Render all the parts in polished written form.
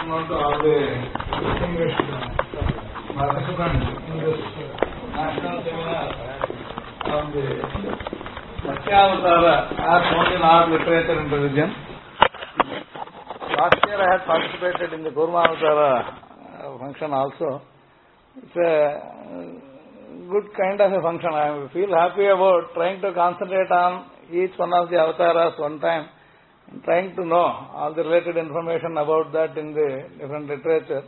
afternoon to all the distinguished participants in this national seminar on the Matsyavatara as found in art, literature and religion. Last year I had participated in the Kurmavatara function also. It's a good kind of a function. I feel happy about trying to concentrate on each one of the avatars one time, and trying to know all the related information about that in the different literature.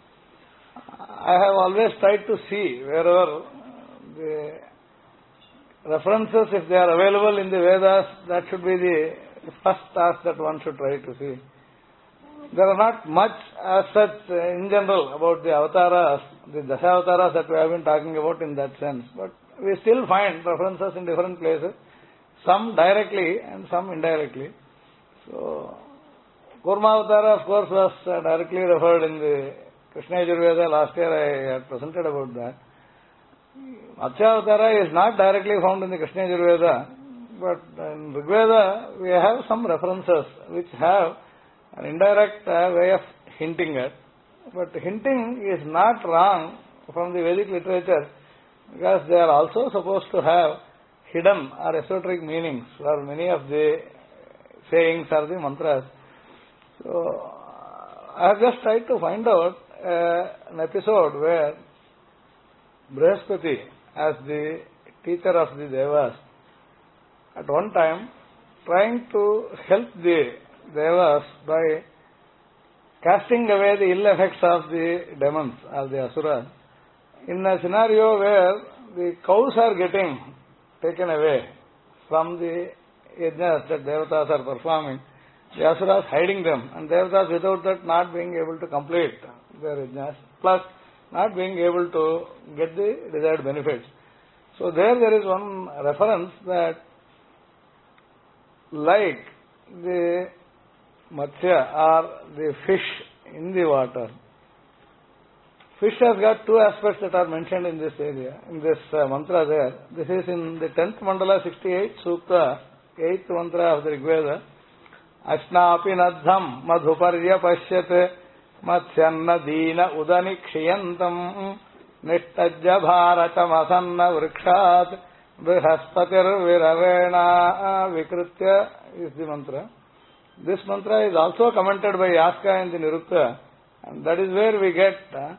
I have always tried to see wherever the references, if they are available in the Vedas, that should be the first task that one should try to see. There are not much as such in general about the avatars, the Dashavataras that we have been talking about in that sense, but we still find references in different places, some directly and some indirectly. So, Kurmavatara, of course, was directly referred in the Krishna Yajurveda. Last year I had presented about that. Matsyavatara is not directly found in the Krishna Yajurveda, but in Rigveda we have some references which have an indirect way of hinting at. But hinting is not wrong from the Vedic literature, because they are also supposed to have hidden or esoteric meanings for many of the sayings or the mantras. So, I have just tried to find out an episode where Brihaspati, as the teacher of the Devas, at one time trying to help the Devas by casting away the ill effects of the demons or the Asuras, in a scenario where the cows are getting taken away from the yajnas that Devatas are performing, the Asuras hiding them, and Devatas without that not being able to complete their yajnas, plus not being able to get the desired benefits. So there is one reference that like the Matsya or the fish in the water, fish has got two aspects that are mentioned in this area, in this mantra there. This is in the 10th mandala, 68 Sukta, 8th mantra of the Rigveda. Ashnapi nadham madhuparya pashyate matsyanna dina udani kshiyantam nishtajya bharatam asanna vrikshat brihaspatir viravena vikritya is the mantra. This mantra is also commented by Yaska in the Nirukta, and that is where we get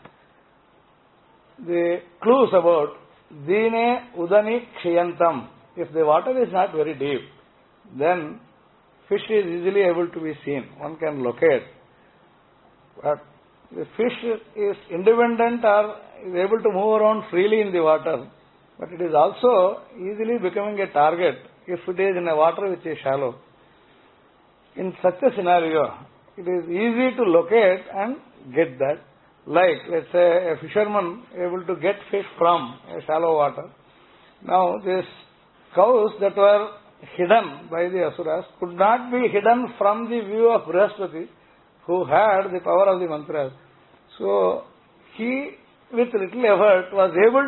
the clues about Dine Udani Kshiyantam. If the water is not very deep, then fish is easily able to be seen. One can locate. But the fish is independent or is able to move around freely in the water, but it is also easily becoming a target if it is in a water which is shallow. In such a scenario, it is easy to locate and get that. Like, let's say, a fisherman able to get fish from a shallow water. Now, these cows that were hidden by the Asuras could not be hidden from the view of Brihaspati, who had the power of the mantras. So, he, with little effort, was able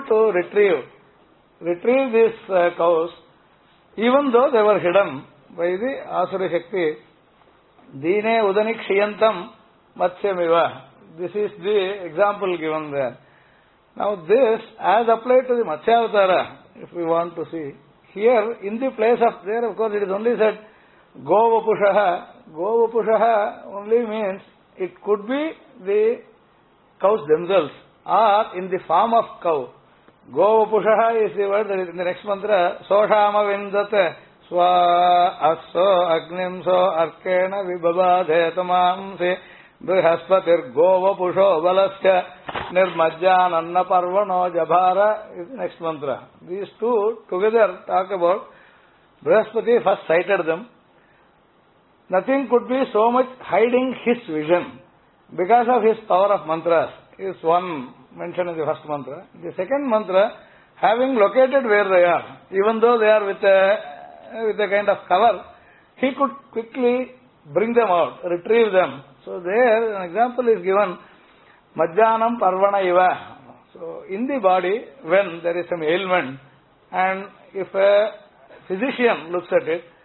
to retrieve these cows, even though they were hidden by the Asura Shakti. Dine udani kshiyantam matsyamiva. This is the example given there. Now this, as applied to the Matsyavatara, if we want to see, here in the place of there, of course it is only said Govapushaha. Govapushaha only means it could be the cows themselves or in the form of cow. Govapushaha is the word that is in the next mantra. Soshama vindate Swa asso agnimso arkena vibhavadhe tamamse brihaspatir govapusho balasya nirmajjananna parvano jabhara is the next mantra. These two together talk about Brihaspati first cited them. Nothing could be so much hiding his vision because of his power of mantras is one mentioned in the first mantra. The second mantra, having located where they are, even though they are with a kind of cover, he could quickly bring them out, retrieve them. So there an example is given, Majjanam Parvana Iva. So in the body, when there is some ailment, and if a physician looks at it,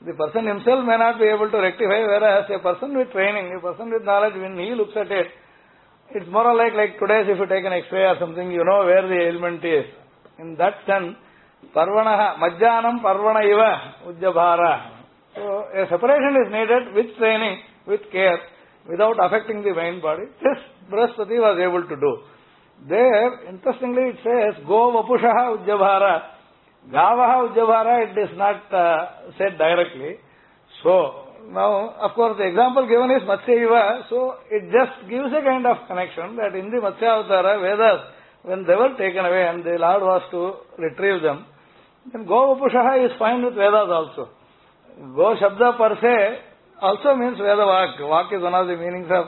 The person himself may not be able to rectify, whereas a person with training, a person with knowledge, when he looks at it, it's more or like today's if you take an X-ray or something, you know where the ailment is. In that sense, parvanaha, majjanam parvana iva ujjabhara. So a separation is needed with training, with care, without affecting the mind body. This Brahaspati was able to do. There, interestingly, it says, go vapushaha ujjabhara. Gavaha ujjabhara, it is not said directly. So, now, of course, the example given is Matsya Iva, so it just gives a kind of connection that in the Matsya Avatara, Vedas, when they were taken away and the Lord was to retrieve them, then Go Vapushaha is fine with Vedas also. Go Shabda per se also means Veda Vak. Vak is one of the meanings of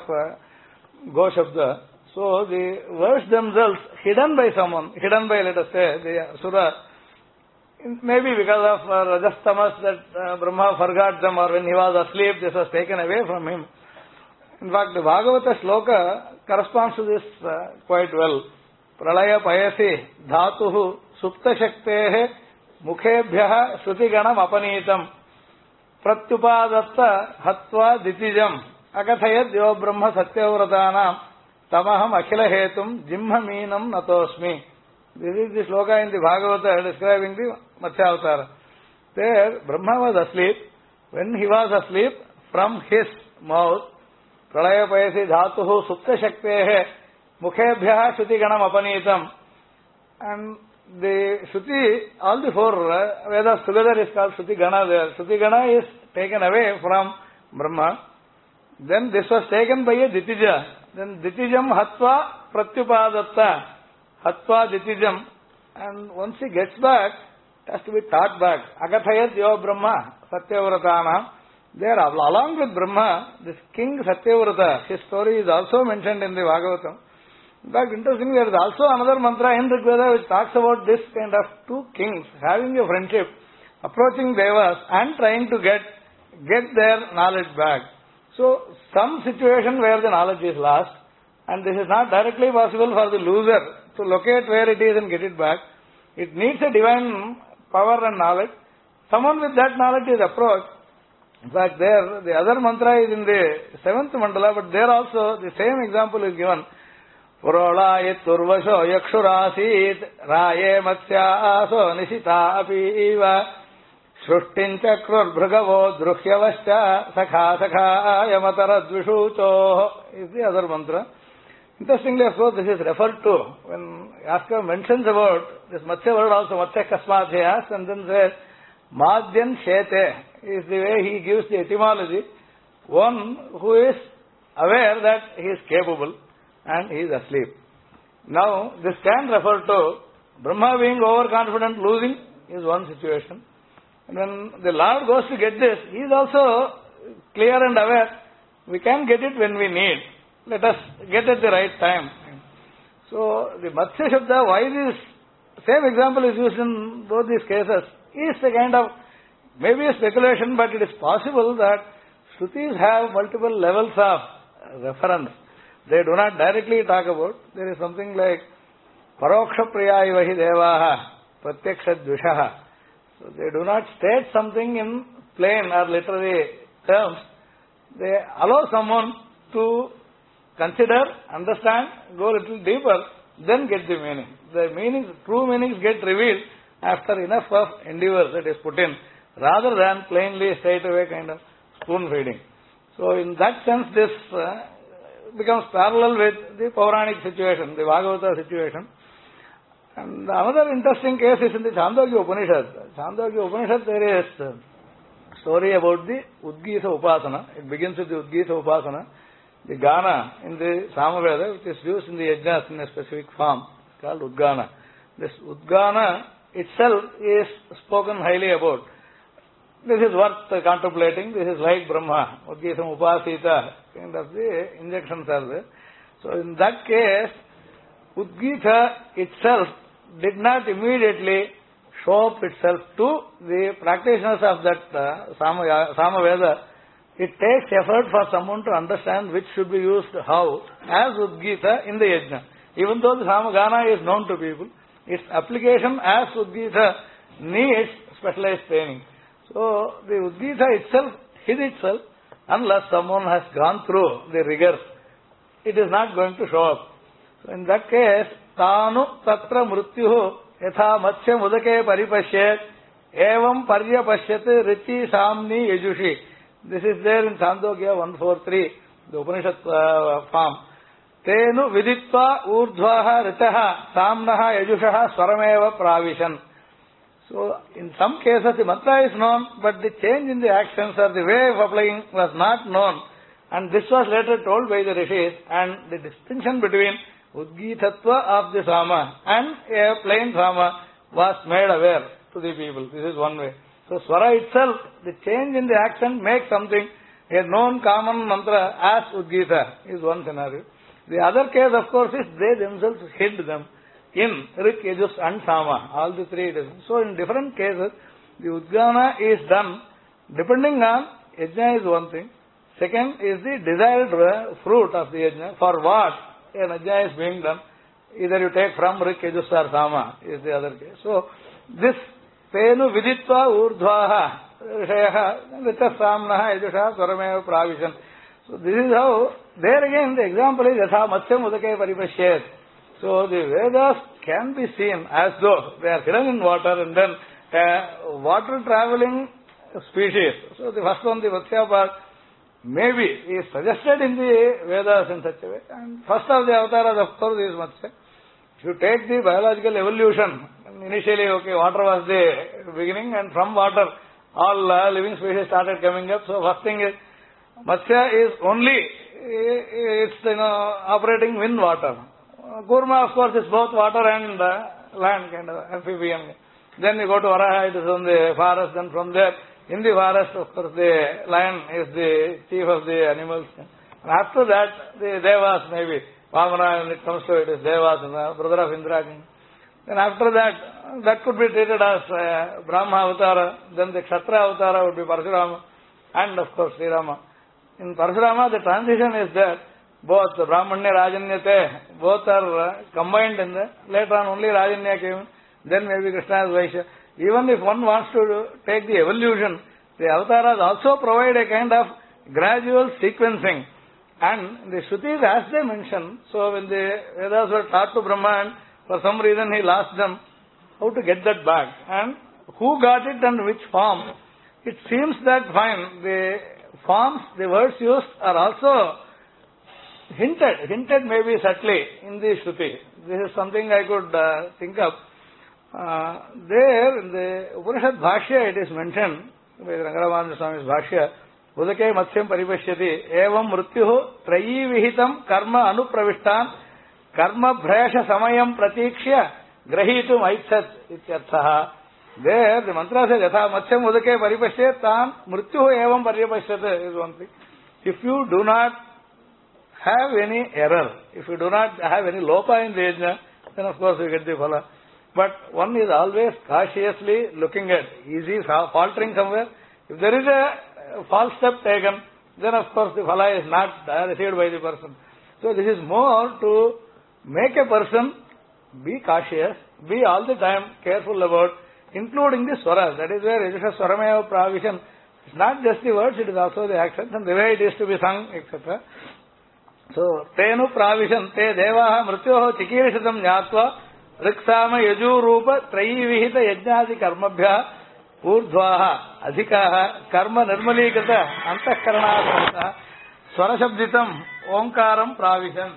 Go Shabda. So the words themselves, hidden by someone, hidden by, let us say, the Asura, maybe because of Rajastamas that Brahma forgot them, or when he was asleep, this was taken away from him. In fact, the Bhagavata shloka corresponds to this quite well. Pralaya payasi dhatuhu supta shaktehe mukhebhyaha shruti-ganam apanitam pratyupadatta hatva ditijam akathayad yo brahma satyavratanam tamaham akhila hetum jimha meenam natosmi. This is the shloka in the Bhagavata describing the Matsya Avatara. There, Brahma was asleep. When he was asleep, from his mouth, Pralaya payasi dhatuhu supta shaktehe mukhebhyaha shruti ganam apanitam. And the Shruti, all the four Vedas together is called Shruti Gana there. Shruti Gana is taken away from Brahma. Then this was taken by a Ditija. Then Ditijam hatva pratyupadatta. Hatva Ditijam. And once he gets back, it has to be taught back. Agathayat yo Brahma Satyavratana. There, along with Brahma, this king Satyavrata, his story is also mentioned in the Bhagavatam. In fact, interestingly, there is also another mantra in Rigveda which talks about this kind of two kings having a friendship, approaching Devas and trying to get their knowledge back. So, some situation where the knowledge is lost, and this is not directly possible for the loser to locate where it is and get it back. It needs a divine power and knowledge. Someone with that knowledge is approached. In fact, there, the other mantra is in the 7th mandala, but there also the same example is given. Purolayit turvasho yakshurasit raye matsya aso nishita api iva shrustin chakrur bhragavo druhyavascha sakha sakha yamatara dvishucho is the other mantra. Interestingly, of course, this is referred to when Yaskar mentions about this Matsya word also, Matsya Kasmat he asks, and then says, Madhyan Shete is the way he gives the etymology. One who is aware that he is capable and he is asleep. Now, this can refer to Brahma being overconfident, losing is one situation. And when the Lord goes to get this, he is also clear and aware. We can get it when we need. Let us get at the right time. So, the Matsya Shabda, why this same example is used in both these cases, is a kind of, maybe a speculation, but it is possible that Shrutis have multiple levels of reference. They do not directly talk about. There is something like Paroksha Priya Ivahi Devaha Pratyaksha Dvishaha. So they do not state something in plain or literary terms. They allow someone to consider, understand, go a little deeper, then get the meaning. The meanings, true meanings get revealed after enough of endeavor that is put in, rather than plainly straight away kind of spoon feeding. So in that sense, this becomes parallel with the Puranic situation, the Bhagavata situation. And another interesting case is in the Chandogya Upanishad. Chandogya Upanishad, there is a story about the Udgita Upasana. It begins with the Udgita Upasana. The Gana in the Samaveda, which is used in the Yajnas in a specific form, called Udgana. This Udgana itself is spoken highly about. This is worth contemplating. This is like Brahma. Udgitam Upasita, kind of the injections are there. So in that case, Udgita itself did not immediately show up itself to the practitioners of that Samaveda. It takes effort for someone to understand which should be used how as Udgita in the Yajna. Even though the Samagana is known to people, its application as Udgita needs specialized training. So the Udgita itself hid itself unless someone has gone through the rigors. It is not going to show up. So in that case, Tanu Tatra Mrityuhu Yatha Matsya Mudake Paripashyat Evam Paryapashyat Richi Samni Yajushi. This is there in Chandogya 143, the Upanishad form. Tenu Viditva Urdhvaha Ritaha Samnaha Yajushaha Swarameva Pravishan. So, in some cases the mantra is known, but the change in the actions or the way of applying was not known. And this was later told by the rishis, and the distinction between Udgitatva of the Sama and a plain Sama was made aware to the people. This is one way. So, Swara itself, the change in the action makes something, a known common mantra as Udgita is one scenario. The other case, of course, is they themselves hid them in Rik, Yajus and Sama, all the three. So in different cases, the Udgana is done depending on Yajna is one thing. Second is the desired fruit of the Yajna. For what an Yajna is being done. Either you take from Rik, Yajus or Sama is the other case. So this Tenu Viditva Urdhvaha Rishayaha Rita Samnaha Yajusha Swarameva Pravishan. So this is how, there again the example is Yatha Matsya Mudake Paripashyat. So the Vedas can be seen as though they are hidden in water and then water traveling species. So the first one, the Matsya part, maybe is suggested in the Vedas in such a way. And first of the avatars, of course, is Matsya. If you take the biological evolution, initially, okay, water was the beginning, and from water, all living species started coming up. So first thing is, Matsya is only, it's operating in water. Kurma, of course, is both water and land, kind of amphibian. Then you go to Varaha, it is on the forest, then from there, in the forest, of course, the lion is the chief of the animals. And after that, the Devas, maybe, Vamana, when it comes to it, is Devas, brother of Indra. Then after that, that could be treated as Brahma Avatara, then the Kshatriya Avatara would be Parashurama, and of course, Sri Rama. In Parashurama, the transition is there. Both Brahmanya, Rajanyate, both are combined in there. Later on, only Rajanya came. Then maybe Krishna is Vaishya. Even if one wants to take the evolution, the avatars also provide a kind of gradual sequencing. And the Shrutis, as they mention, so when the Vedas were taught to Brahma and for some reason he lost them, how to get that back? And who got it and which form? It seems that fine, the forms, the words used are also hinted maybe subtly in the Shruti. This is something I could think of. There in the Upanishad Bhashya it is mentioned, by Rangaraman Swami's Bhashya, Udake Matsyam Paripashyati, Evam Mrityuhu Trayi Vihitam Karma Anupravishtan Karma Bhrasha Samayam Pratikshya Grahitum Aitsat Ityarthaha. There the mantra says, Yatha Matsyam Udake Paripashyat Tam Mrityuhu Evam Paripashyat is one thing. If you do not have any error, if you do not have any lopa in the yajna, then of course you get the phala. But one is always cautiously looking at, is he faltering somewhere? If there is a false step taken, then of course the phala is not received by the person. So this is more to make a person be cautious, be all the time careful about, including the swaras. That is where Yajusha Swarameva Pravishan, it's not just the words, it is also the actions and the way it is to be sung, etc. So, Tenu Pravishan, Te Devaha Mrityoho Chikirishatam Nyatva Riksama Yaju Rupa Trayi Vihita Yajnadi Karmabhya Urdhvaha Adhikaha Karma Nirmalikata Antakaranatmata Swarashabditam Omkaram Pravishan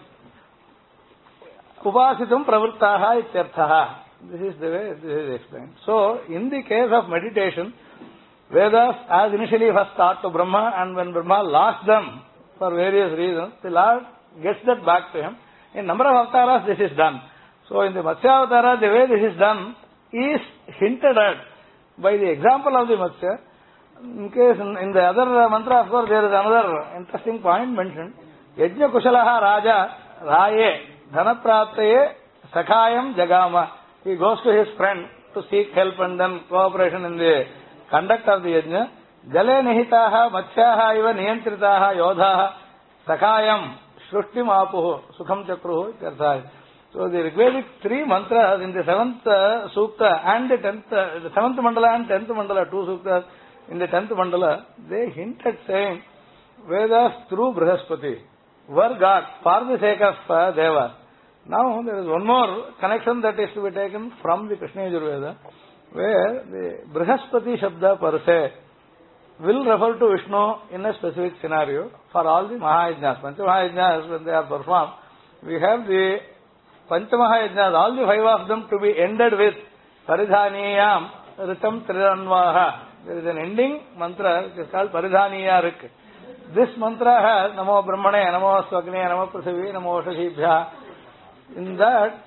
Upasitam Pravrittaha Ityarthaha. This is the way this is explained. So, in the case of meditation, Vedas, as initially was taught to Brahma, and when Brahma lost them for various reasons, the Lord gets that back to him. In number of avatars, this is done. So, in the Matsya Avatara, the way this is done is hinted at by the example of the Matsya. In case, in the other mantra, of course, there is another interesting point mentioned. Yajna Kushalaha Raja Raye Dhanapraptaye Sakhayam Jagama. He goes to his friend to seek help and then cooperation in the conduct of the yajna. Jale nihitaha matsyaha iva niyantritaha yodhaha sakhayam shrushtim apuhu sukham chakruhu ityarthaha. So the Rigvedic three mantras in the 7th sukta and the 7th mandala and 10th mandala, two suktas, in the 10th mandala, they hint at saying Vedas through Brihaspati were got for the sake of Devas. Now there is one more connection that is to be taken from the Krishna Yajurveda, where the Brihaspati Shabda per se will refer to Vishnu in a specific scenario for all the Mahayajnas. Panchamahayajnas, when they are performed, we have the Panchamahayajnas, all the 5 of them to be ended with Paridhaniyam Ritam Triranvaha. There is an ending mantra which is called Paridhaniya Rik. This mantra has Namo Brahmane, Namo Swagni, Namo Prasivi, Namo Shashibhya. In that,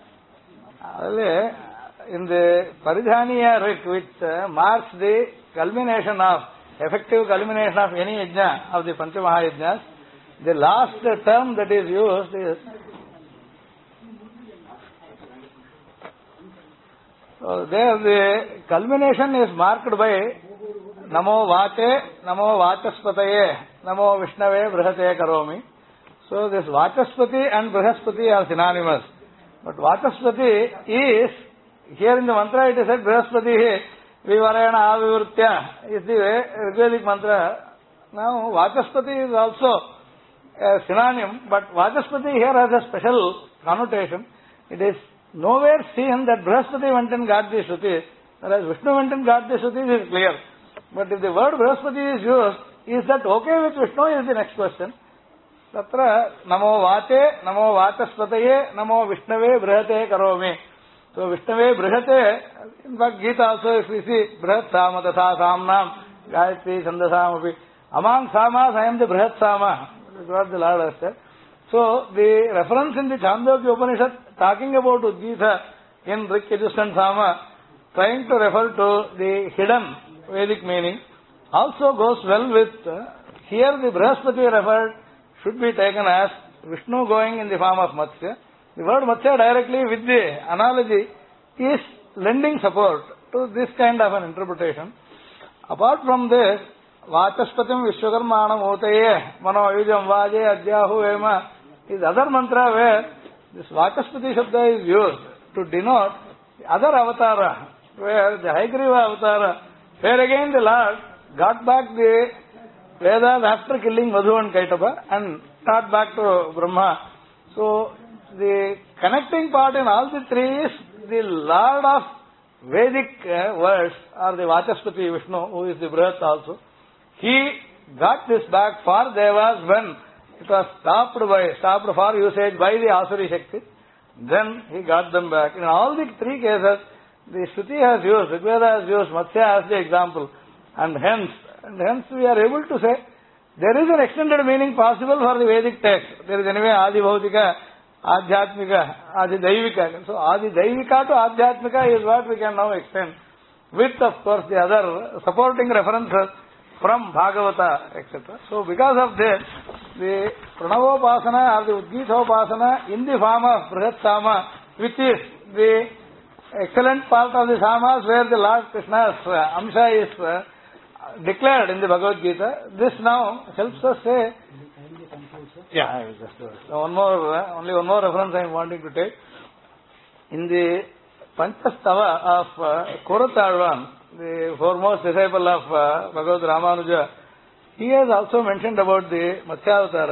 in the Paridhaniya Rik, which marks the culmination of, effective culmination of any yajna of the Panchamahayajnas, the last term that is used is, so there the culmination is marked by Namo Vache, Namo Vachaspataye, Namo Vishnave Brihate Karomi. So this Vachaspati and Brihaspati are synonymous. But Vachaspati is, here in the mantra it is said Brihaspati Vivarena Avivurtya is the Rigvedic mantra. Now Vachaspati is also a synonym, but Vachaspati here has a special connotation. It is nowhere seen that Brihaspati went and got the Shruti, whereas Vishnu went and got the Shruti is clear. But if the word Brihaspati is used, is that okay with Vishnu is the next question. Tatra Namo Vache, Namo Vachaspataye, Namo Vishnave Brihate Karomi. So Vishnave Brihate, in fact Gita also if we see Brihat Sama Tatha Samnam, Gayatri Chandasamapi. Among Samas I am the Brihat Sama. That is what the Lord has said. So the reference in the Chandogya Upanishad talking about Udgita in Rik, Yajus and Sama, trying to refer to the hidden Vedic meaning, also goes well with, here the Brihaspati referred should be taken as Vishnu going in the form of Matsya. The word Matsya directly with the analogy is lending support to this kind of an interpretation. Apart from this, Vachaspatim Vishwakarmanam Otaye Mano Yujam Vaje Adyahu Ema is other mantra where this Vachaspati Shabda is used to denote the other avatara, where the Haigriva avatara, where again the Lord got back the Vedas after killing Madhu and Kaitaba and taught back to Brahma. So the connecting part in all the three is the Lord of Vedic words, or the Vachaspati Vishnu, who is the Brihat also. He got this back for Devas when it was stopped for usage by the Asuri Shakti. Then he got them back. In all the three cases, the Shruti has used, Rigveda has used Matsya as the example. And hence we are able to say there is an extended meaning possible for the Vedic text. There is anyway Adi Bhautika, Adhyatmika, Adi Daivika. So Adi Daivika to Adhyatmika is what we can now extend, with of course the other supporting references from Bhagavata, etc. So because of this, the Pranavopasana or the Udgitopasana in the form of Brihat Sama, which is the excellent part of the Samas where the Lord Krishna's Amsha is declared in the Bhagavad Gita, this now helps us say, I will just only one more reference I am wanting to take. In the Panchastava of Korathalvan, the foremost disciple of Bhagavad Ramanuja, he has also mentioned about the Matsyavatara.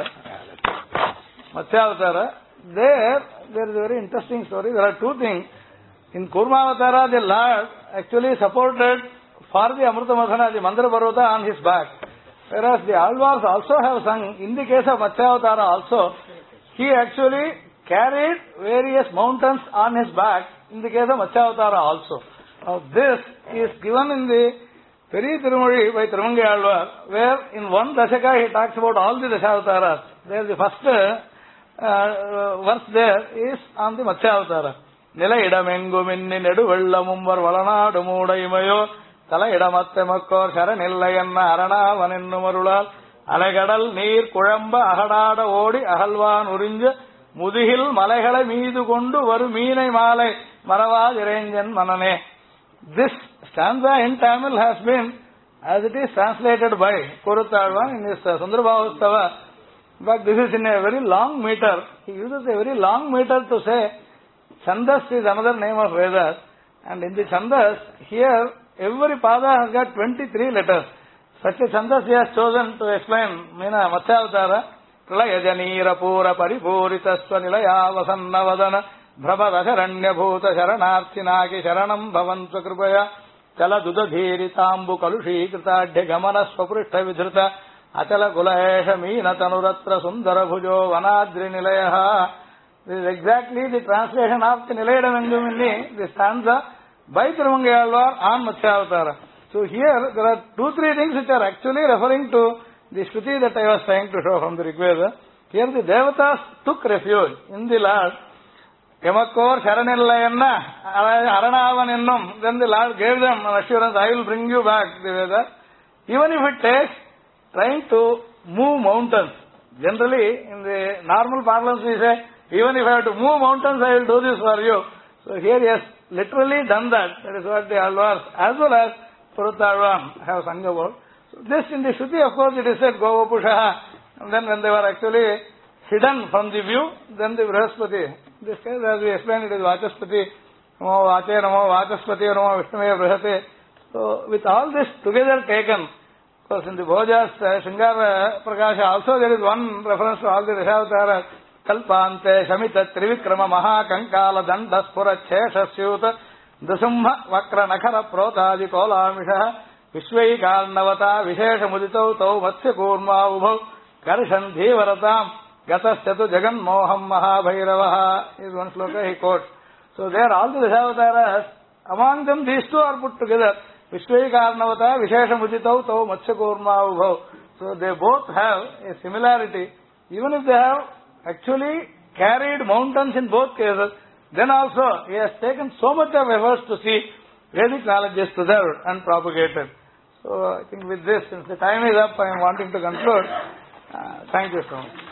There is a very interesting story. There are two things. In Kurmavatara, the Lord actually supported for the Amrita Madhana, the Mandara Parvata on his back. Whereas the Alvars also have sung, in the case of Matsyavatara also, he actually carried various mountains on his back, in the case of Matsyavatara also. Now this is given in the Peri Tirumuri by Thirumangai Alvar, where in one Dashaka he talks about all the Dashavataras. There the first verse there is on the Matsyavatara. Nila idamengu minni nedu vellamumvar valanadu moodaimayo tala idamatte makkor sharanillayana arana vanennu marulal alagadal neer kuzhamba ahadada odi ahalvan urinja mudihil malaigala meedu kondu varu meenai maalai maravaadirenjan manane. This stanza in Tamil has been, as it is translated by Korathalvan in his Sundarabhavastava. In fact, this is in a very long meter. He uses a very long meter to say Chandas is another name of Vedas. And in the Chandas, here every pada has got 23 letters. Such a chandas he has chosen to explain Meena Matsyavatara. Pralaya Janira Pura Paripuritasva Nilaya Vasannavadana Brabhadasharanya Bhuta Sharanarthinaki Sharanam Bhavantu Kripaya Chala Dudadhiri Tambu Kalushi Krita Dhegamana Swaprishtha Vidhrita Achala Kulaesha Meena Tanuratra Sundara Bhujo Vanadri Nilayaha. This is exactly the translation of the Nilayada Vendumini, the stanza by Tirumangayalvar on Matsyavatara. So here there are 2-3 things which are actually referring to the Shruti that I was trying to show from the Rigveda. Here the Devatas took refuge in the Lord. Yamakor Sharanillayana Aranavanennum. Then the Lord gave them an assurance, I will bring you back, the Veda. Even if it takes trying to move mountains. Generally, in the normal parlance we say, even if I have to move mountains, I will do this for you. So here he has literally done that. That is what the Alvars as well as Puruttarvan have sung about. So this in the Shruti, of course, it is said, Govapushaha. And then when they were actually hidden from the view, then the Brihaspati. In this case, as we explained, it is Vachaspati. Namo Vache, Namo Vachaspati, Namo Vishnume Brihate. So with all this together taken, of course, in the Bhojas, Shringar Prakasha, also there is one reference to all the Rishavataras. Kalpante, Shamita, Trivikrama, Maha, Kankala, Danda, Spura, Chesha, Syuta, Dasumha, Vakra, Nakara, Protadi, Kola, Misha, Vishwai, Karnavata, Vishesha, Mudito, Tau, Matsya, Kurma, Ubhav, Karishan, Dhivaratam, Gatas, Chatu, Jagan, Moham, Maha, Bhairavaha, is one sloka he quotes. So there all the Rishavataras, among them these two are put together. Vishwai, Karnavata, Vishesha, Mudito, Tau, Matsya, Kurma, Ubhav. So they both have a similarity. Even if they have actually carried mountains in both cases, then also he has taken so much of efforts to see Vedic knowledge is preserved and propagated. So I think with this, since the time is up, I am wanting to conclude. Thank you so much.